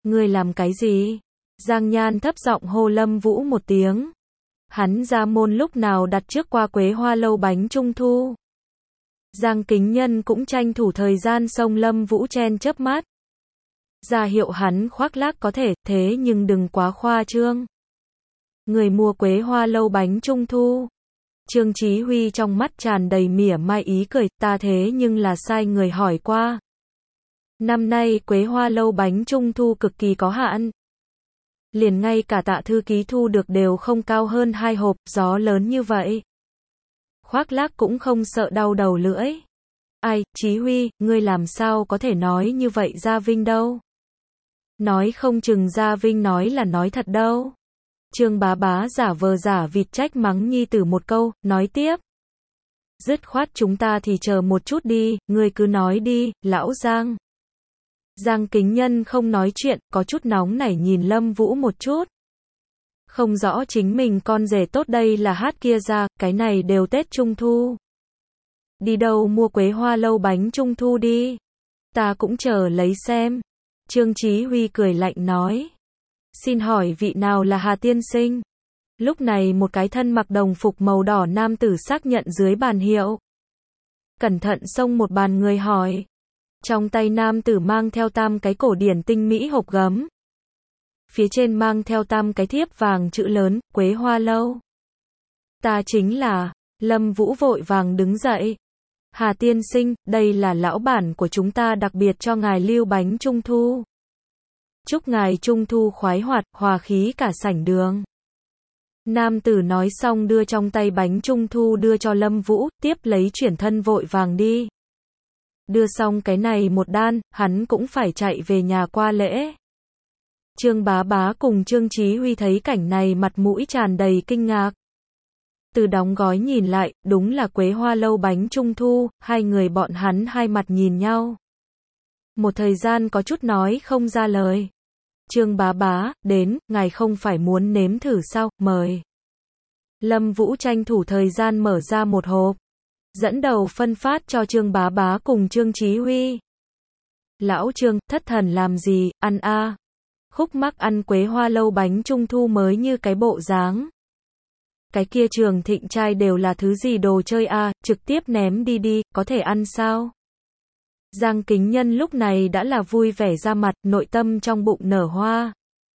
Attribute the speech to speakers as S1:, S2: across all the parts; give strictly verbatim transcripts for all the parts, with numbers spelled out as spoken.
S1: Ngươi làm cái gì? Giang Nhan thấp giọng hô Lâm Vũ một tiếng. Hắn ra môn lúc nào đặt trước qua Quế Hoa lâu bánh trung thu. Giang Kính Nhân cũng tranh thủ thời gian xông Lâm Vũ chen chớp mắt. Ra hiệu hắn khoác lác có thể, thế nhưng đừng quá khoa trương. Người mua Quế Hoa lâu bánh trung thu. Trương Chí Huy trong mắt tràn đầy mỉa mai ý cười, ta thế nhưng là sai người hỏi qua. Năm nay Quế Hoa lâu bánh trung thu cực kỳ có hạn. Liền ngay cả Tạ thư ký thu được đều không cao hơn hai hộp, gió lớn như vậy. Khoác lác cũng không sợ đau đầu lưỡi. Ai, Chí Huy, ngươi làm sao có thể nói như vậy Gia Vinh đâu? Nói không chừng Gia Vinh nói là nói thật đâu. Trương Bá Bá giả vờ giả vịt trách mắng nhi tử một câu, nói tiếp. Dứt khoát chúng ta thì chờ một chút đi, ngươi cứ nói đi, lão Giang. Giang Kính Nhân không nói chuyện, có chút nóng nảy nhìn Lâm Vũ một chút. Không rõ chính mình con rể tốt đây là hát kia ra, cái này đều Tết Trung Thu. Đi đâu mua Quế Hoa lâu bánh Trung Thu đi. Ta cũng chờ lấy xem. Trương Chí Huy cười lạnh nói. Xin hỏi vị nào là Hà tiên sinh? Lúc này một cái thân mặc đồng phục màu đỏ nam tử xác nhận dưới bàn hiệu. Cẩn thận xông một bàn người hỏi. Trong tay nam tử mang theo tam cái cổ điển tinh mỹ hộp gấm. Phía trên mang theo tam cái thiếp vàng chữ lớn, Quế Hoa lâu. Ta chính là, Lâm Vũ vội vàng đứng dậy. Hà tiên sinh, đây là lão bản của chúng ta đặc biệt cho ngài lưu bánh trung thu. Chúc ngài trung thu khoái hoạt, hòa khí cả sảnh đường. Nam tử nói xong đưa trong tay bánh trung thu đưa cho Lâm Vũ, tiếp lấy chuyển thân vội vàng đi. Đưa xong cái này một đan, hắn cũng phải chạy về nhà qua lễ. Trương Bá Bá cùng Trương Chí Huy thấy cảnh này mặt mũi tràn đầy kinh ngạc. Từ đóng gói nhìn lại, đúng là Quế Hoa lâu bánh trung thu, hai người bọn hắn hai mặt nhìn nhau. Một thời gian có chút nói không ra lời. Trương Bá Bá, đến, ngài không phải muốn nếm thử sao, mời. Lâm Vũ tranh thủ thời gian mở ra một hộp. Dẫn đầu phân phát cho Trương Bá Bá cùng Trương Chí Huy. Lão Trương, thất thần làm gì, ăn a. À. Khúc mắc ăn Quế Hoa lâu bánh trung thu mới như cái bộ dáng. Cái kia Trường Thịnh trai đều là thứ gì đồ chơi a, à, trực tiếp ném đi đi, có thể ăn sao? Giang Kính Nhân lúc này đã là vui vẻ ra mặt, nội tâm trong bụng nở hoa.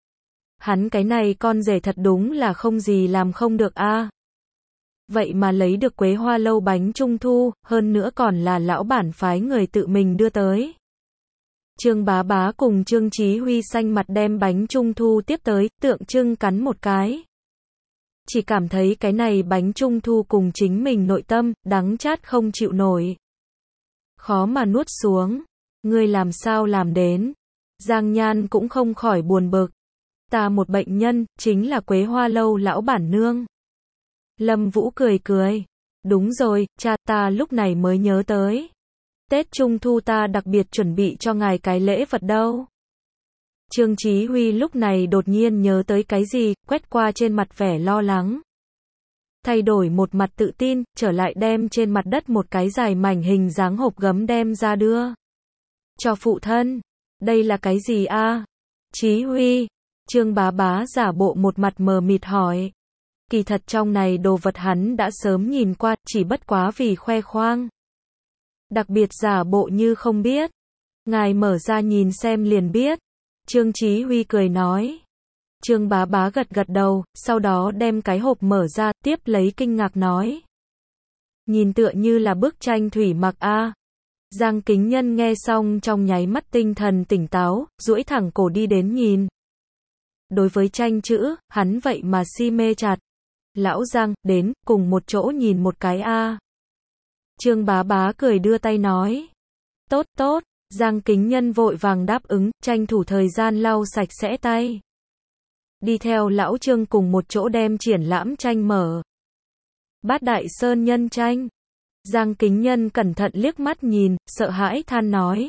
S1: Hắn cái này con rể thật đúng là không gì làm không được a. À. Vậy mà lấy được Quế Hoa lâu bánh trung thu, hơn nữa còn là lão bản phái người tự mình đưa tới. Trương Bá Bá cùng Trương Chí Huy xanh mặt đem bánh trung thu tiếp tới, tượng trưng cắn một cái. Chỉ cảm thấy cái này bánh trung thu cùng chính mình nội tâm, đắng chát không chịu nổi. Khó mà nuốt xuống. Ngươi làm sao làm đến? Giang Nhan cũng không khỏi buồn bực. Ta một bệnh nhân, chính là Quế Hoa lâu lão bản nương. Lâm Vũ cười cười. Đúng rồi, cha ta lúc này mới nhớ tới. Tết Trung Thu ta đặc biệt chuẩn bị cho ngài cái lễ vật đâu. Trương Chí Huy lúc này đột nhiên nhớ tới cái gì, quét qua trên mặt vẻ lo lắng. Thay đổi một mặt tự tin, trở lại đem trên mặt đất một cái dài mảnh hình dáng hộp gấm đem ra đưa. Cho phụ thân. Đây là cái gì a? À? Chí Huy. Trương Bá Bá giả bộ một mặt mờ mịt hỏi. Kỳ thật trong này đồ vật hắn đã sớm nhìn qua, chỉ bất quá vì khoe khoang. Đặc biệt giả bộ như không biết. Ngài mở ra nhìn xem liền biết. Trương Chí Huy cười nói. Trương Bá Bá gật gật đầu, sau đó đem cái hộp mở ra, tiếp lấy kinh ngạc nói. Nhìn tựa như là bức tranh thủy mặc a. À. Giang Kính Nhân nghe xong trong nháy mắt tinh thần tỉnh táo, duỗi thẳng cổ đi đến nhìn. Đối với tranh chữ, hắn vậy mà si mê chặt. Lão Giang, đến, cùng một chỗ nhìn một cái a. À. Trương Bá Bá cười đưa tay nói. Tốt tốt, Giang Kính Nhân vội vàng đáp ứng, tranh thủ thời gian lau sạch sẽ tay. Đi theo lão Trương cùng một chỗ đem triển lãm tranh mở. Bát Đại Sơn Nhân tranh. Giang Kính Nhân cẩn thận liếc mắt nhìn, sợ hãi than nói.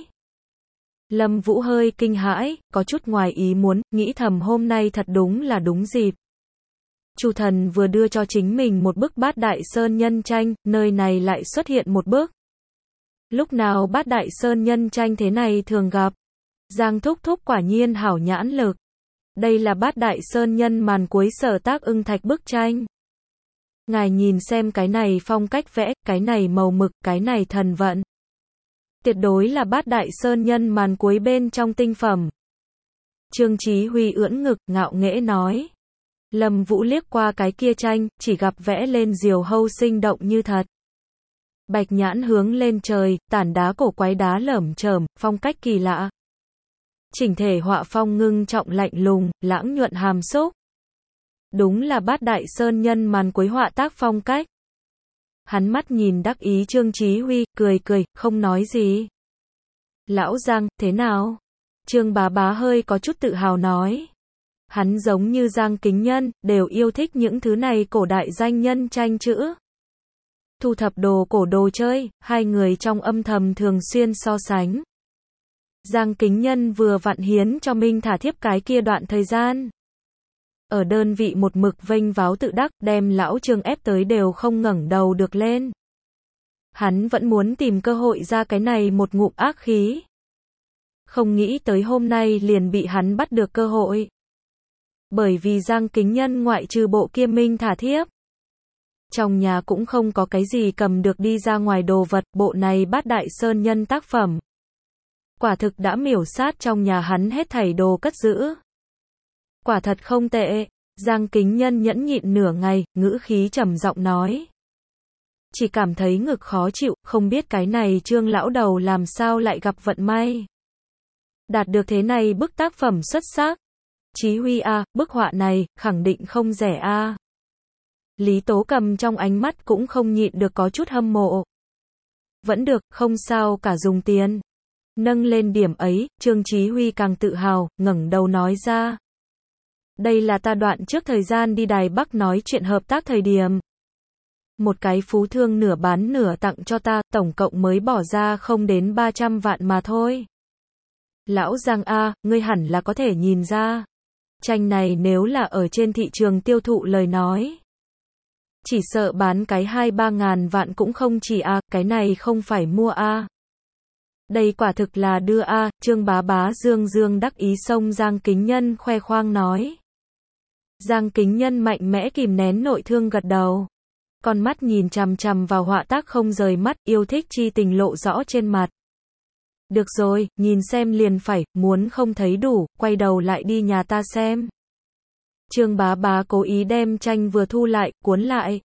S1: Lâm Vũ hơi kinh hãi, có chút ngoài ý muốn, nghĩ thầm hôm nay thật đúng là đúng dịp. Chu Thần vừa đưa cho chính mình một bức Bát Đại Sơn Nhân tranh, nơi này lại xuất hiện một bức. Lúc nào Bát Đại Sơn Nhân tranh thế này thường gặp. Giang thúc thúc quả nhiên hảo nhãn lực. Đây là Bát Đại Sơn Nhân màn cuối Sở Tác Ưng Thạch bức tranh. Ngài nhìn xem cái này phong cách vẽ, cái này màu mực, cái này thần vận. Tuyệt đối là Bát Đại Sơn Nhân màn cuối bên trong tinh phẩm. Trương Chí Huy ưỡn ngực, ngạo nghễ nói. Lâm Vũ liếc qua cái kia tranh, chỉ gặp vẽ lên diều hâu sinh động như thật. Bạch nhãn hướng lên trời, tản đá cổ quái đá lởm chởm, phong cách kỳ lạ. Chỉnh thể họa phong ngưng trọng lạnh lùng, lãng nhuận hàm xúc. Đúng là Bát Đại Sơn Nhân màn cuối họa tác phong cách. Hắn mắt nhìn đắc ý Trương Chí Huy, cười cười, không nói gì. Lão Giang, thế nào? Trương Bá Bá hơi có chút tự hào nói. Hắn giống như Giang Kính Nhân, đều yêu thích những thứ này cổ đại danh nhân tranh chữ. Thu thập đồ cổ đồ chơi, hai người trong âm thầm thường xuyên so sánh. Giang Kính Nhân vừa vặn hiến cho Minh thả thiếp cái kia đoạn thời gian. Ở đơn vị một mực vênh váo tự đắc, đem lão Trương ép tới đều không ngẩng đầu được lên. Hắn vẫn muốn tìm cơ hội ra cái này một ngụm ác khí. Không nghĩ tới hôm nay liền bị hắn bắt được cơ hội. Bởi vì Giang Kính Nhân ngoại trừ bộ kia Minh thả thiếp. Trong nhà cũng không có cái gì cầm được đi ra ngoài đồ vật, bộ này Bát Đại Sơn Nhân tác phẩm. Quả thực đã miểu sát trong nhà hắn hết thảy đồ cất giữ. Quả thật không tệ, Giang Kính Nhân nhẫn nhịn nửa ngày, ngữ khí trầm giọng nói. Chỉ cảm thấy ngực khó chịu, không biết cái này Trương lão đầu làm sao lại gặp vận may. Đạt được thế này bức tác phẩm xuất sắc. Chí Huy a, bức họa này, khẳng định không rẻ a. Lý Tố Cầm trong ánh mắt cũng không nhịn được có chút hâm mộ. Vẫn được, không sao cả dùng tiền. Nâng lên điểm ấy, Trương Chí Huy càng tự hào, ngẩng đầu nói ra. Đây là ta đoạn trước thời gian đi Đài Bắc nói chuyện hợp tác thời điểm. Một cái phú thương nửa bán nửa tặng cho ta, tổng cộng mới bỏ ra không đến ba trăm vạn mà thôi. Lão Giang a, ngươi hẳn là có thể nhìn ra. Tranh này nếu là ở trên thị trường tiêu thụ lời nói. Chỉ sợ bán cái hai ba ngàn vạn cũng không chỉ a, cái này không phải mua a. Đây quả thực là đưa a, Trương Bá Bá dương dương đắc ý xông Giang Kính Nhân khoe khoang nói. Giang Kính Nhân mạnh mẽ kìm nén nội thương gật đầu. Con mắt nhìn chằm chằm vào họa tác không rời mắt, yêu thích chi tình lộ rõ trên mặt. Được rồi, nhìn xem liền phải, muốn không thấy đủ, quay đầu lại đi nhà ta xem. Trương Bá Bá cố ý đem tranh vừa thu lại, cuốn lại.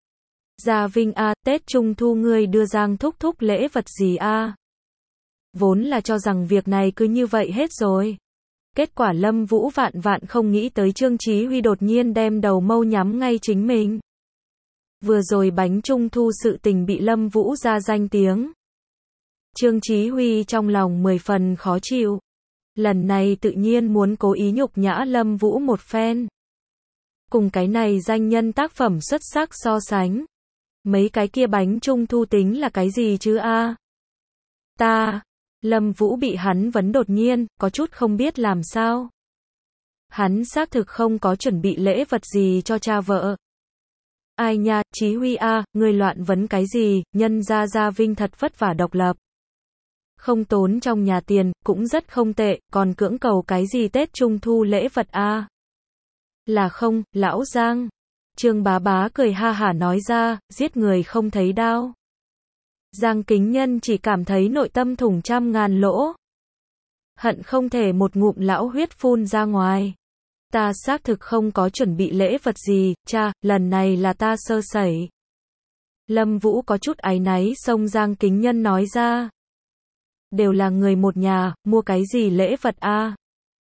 S1: Gia Vinh a, Tết Trung Thu ngươi đưa Giang thúc thúc lễ vật gì a? Vốn là cho rằng việc này cứ như vậy hết rồi. Kết quả Lâm Vũ vạn vạn không nghĩ tới Trương Chí Huy đột nhiên đem đầu mâu nhắm ngay chính mình. Vừa rồi bánh Trung Thu sự tình bị Lâm Vũ ra danh tiếng. Trương Chí Huy trong lòng mười phần khó chịu. Lần này tự nhiên muốn cố ý nhục nhã Lâm Vũ một phen. Cùng cái này danh nhân tác phẩm xuất sắc so sánh. Mấy cái kia bánh Trung Thu tính là cái gì chứ a? Ta, Lâm Vũ bị hắn vấn đột nhiên, có chút không biết làm sao. Hắn xác thực không có chuẩn bị lễ vật gì cho cha vợ. Ai nha, Chí Huy a, ngươi loạn vấn cái gì, nhân gia Gia Vinh thật vất vả độc lập. Không tốn trong nhà tiền, cũng rất không tệ, còn cưỡng cầu cái gì Tết Trung Thu lễ vật a? Là không, lão Giang. Trương Bá Bá cười ha hả nói ra, giết người không thấy đau. Giang Kính Nhân chỉ cảm thấy nội tâm thủng trăm ngàn lỗ. Hận không thể một ngụm lão huyết phun ra ngoài. Ta xác thực không có chuẩn bị lễ vật gì, cha, lần này là ta sơ sẩy. Lâm Vũ có chút áy náy xông Giang Kính Nhân nói ra. Đều là người một nhà, mua cái gì lễ vật a?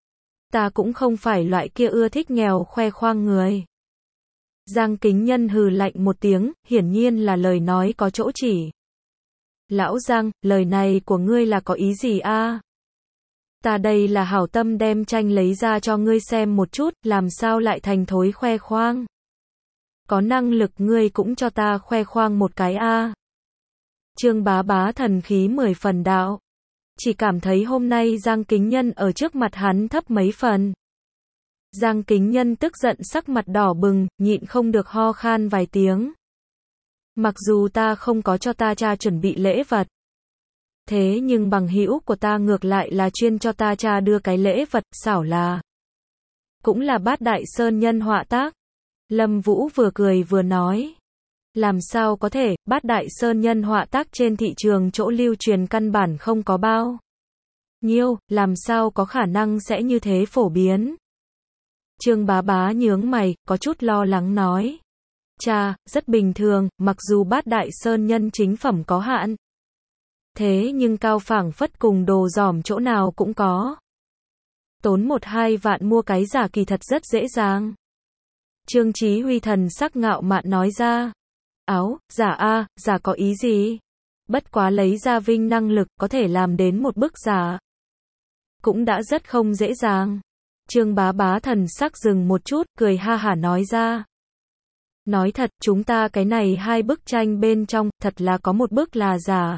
S1: Ta cũng không phải loại kia ưa thích nghèo khoe khoang người. Giang Kính Nhân hừ lạnh một tiếng, hiển nhiên là lời nói có chỗ chỉ. Lão Giang, lời này của ngươi là có ý gì a? Ta đây là hảo tâm đem tranh lấy ra cho ngươi xem một chút, làm sao lại thành thối khoe khoang. Có năng lực ngươi cũng cho ta khoe khoang một cái a. Trương Bá Bá thần khí mười phần đạo. Chỉ cảm thấy hôm nay Giang Kính Nhân ở trước mặt hắn thấp mấy phần. Giang Kính Nhân tức giận sắc mặt đỏ bừng, nhịn không được ho khan vài tiếng. Mặc dù ta không có cho ta cha chuẩn bị lễ vật. Thế nhưng bằng hữu của ta ngược lại là chuyên cho ta cha đưa cái lễ vật, xảo là cũng là Bát Đại Sơn Nhân họa tác. Lâm Vũ vừa cười vừa nói. Làm sao có thể, Bát Đại Sơn Nhân họa tác trên thị trường chỗ lưu truyền căn bản không có bao nhiêu, làm sao có khả năng sẽ như thế phổ biến. Trương Bá Bá nhướng mày, có chút lo lắng nói. Cha, rất bình thường, mặc dù Bát Đại Sơn Nhân chính phẩm có hạn. Thế nhưng cao phảng phất cùng đồ giỏm chỗ nào cũng có. Tốn một hai vạn mua cái giả kỳ thật rất dễ dàng. Trương Chí Huy thần sắc ngạo mạn nói ra. Áo, giả a, giả có ý gì? Bất quá lấy ra Vinh năng lực có thể làm đến một bức giả. Cũng đã rất không dễ dàng. Trương Bá Bá thần sắc dừng một chút, cười ha hả nói ra. Nói thật, chúng ta cái này hai bức tranh bên trong, thật là có một bức là giả.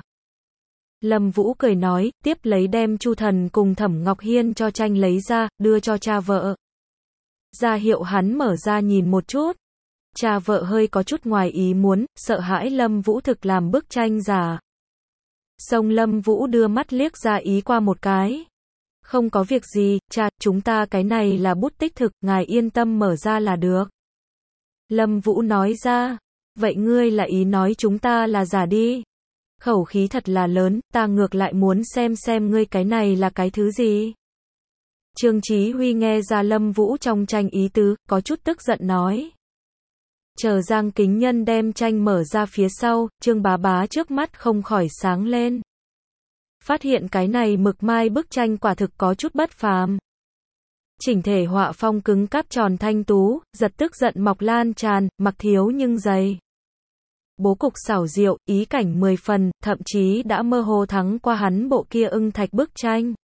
S1: Lâm Vũ cười nói, tiếp lấy đem Chu Thần cùng Thẩm Ngọc Hiên cho tranh lấy ra, đưa cho cha vợ. Ra hiệu hắn mở ra nhìn một chút. Cha vợ hơi có chút ngoài ý muốn, sợ hãi Lâm Vũ thực làm bức tranh giả. Xong Lâm Vũ đưa mắt liếc ra ý qua một cái. Không có việc gì, cha, chúng ta cái này là bút tích thực, ngài yên tâm mở ra là được. Lâm Vũ nói ra, vậy ngươi là ý nói chúng ta là giả đi. Khẩu khí thật là lớn, ta ngược lại muốn xem xem ngươi cái này là cái thứ gì. Trương Chí Huy nghe ra Lâm Vũ trong tranh ý tứ, có chút tức giận nói. Chờ Giang Kính Nhân đem tranh mở ra phía sau, Trương Bá Bá trước mắt không khỏi sáng lên. Phát hiện cái này mực mai bức tranh quả thực có chút bất phàm. Chỉnh thể họa phong cứng cáp tròn thanh tú, giật tức giận mọc lan tràn, mặc thiếu nhưng dày. Bố cục xảo diệu, ý cảnh mười phần, thậm chí đã mơ hồ thắng qua hắn bộ kia ưng thạch bức tranh.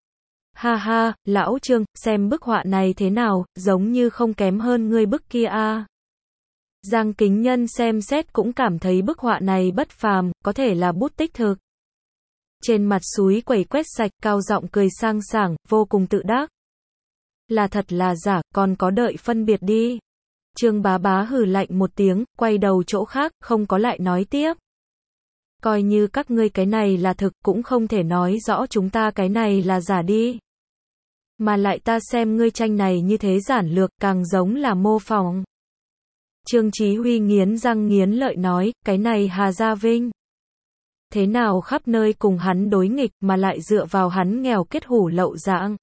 S1: Ha ha, lão Trương, xem bức họa này thế nào, giống như không kém hơn ngươi bức kia a. À. Giang Kính Nhân xem xét cũng cảm thấy bức họa này bất phàm, có thể là bút tích thực. Trên mặt súi quẩy quét sạch, cao giọng cười sang sảng, vô cùng tự đắc. Là thật là giả, còn có đợi phân biệt đi. Trương Bá Bá hừ lạnh một tiếng, quay đầu chỗ khác, không có lại nói tiếp. Coi như các ngươi cái này là thực, cũng không thể nói rõ chúng ta cái này là giả đi. Mà lại ta xem ngươi tranh này như thế giản lược, càng giống là mô phỏng. Trương Chí Huy nghiến răng nghiến lợi nói, cái này Hà Gia Vinh. Thế nào khắp nơi cùng hắn đối nghịch mà lại dựa vào hắn nghèo kết hủ lậu dạng.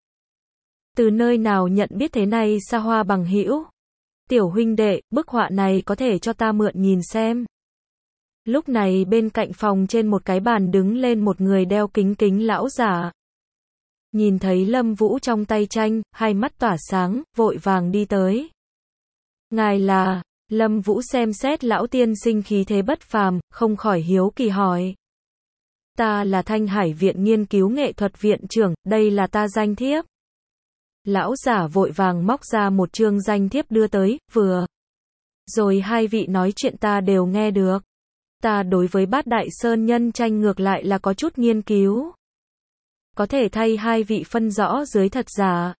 S1: Từ nơi nào nhận biết thế này xa hoa bằng hữu. Tiểu huynh đệ, bức họa này có thể cho ta mượn nhìn xem. Lúc này bên cạnh phòng trên một cái bàn đứng lên một người đeo kính kính lão giả. Nhìn thấy Lâm Vũ trong tay tranh, hai mắt tỏa sáng, vội vàng đi tới. Ngài là, Lâm Vũ xem xét lão tiên sinh khí thế bất phàm, không khỏi hiếu kỳ hỏi. Ta là Thanh Hải Viện Nghiên cứu Nghệ thuật viện trưởng, đây là ta danh thiếp. Lão giả vội vàng móc ra một chương danh thiếp đưa tới, vừa. Rồi hai vị nói chuyện ta đều nghe được. Ta đối với Bát Đại Sơn Nhân tranh ngược lại là có chút nghiên cứu. Có thể thay hai vị phân rõ dưới thật giả.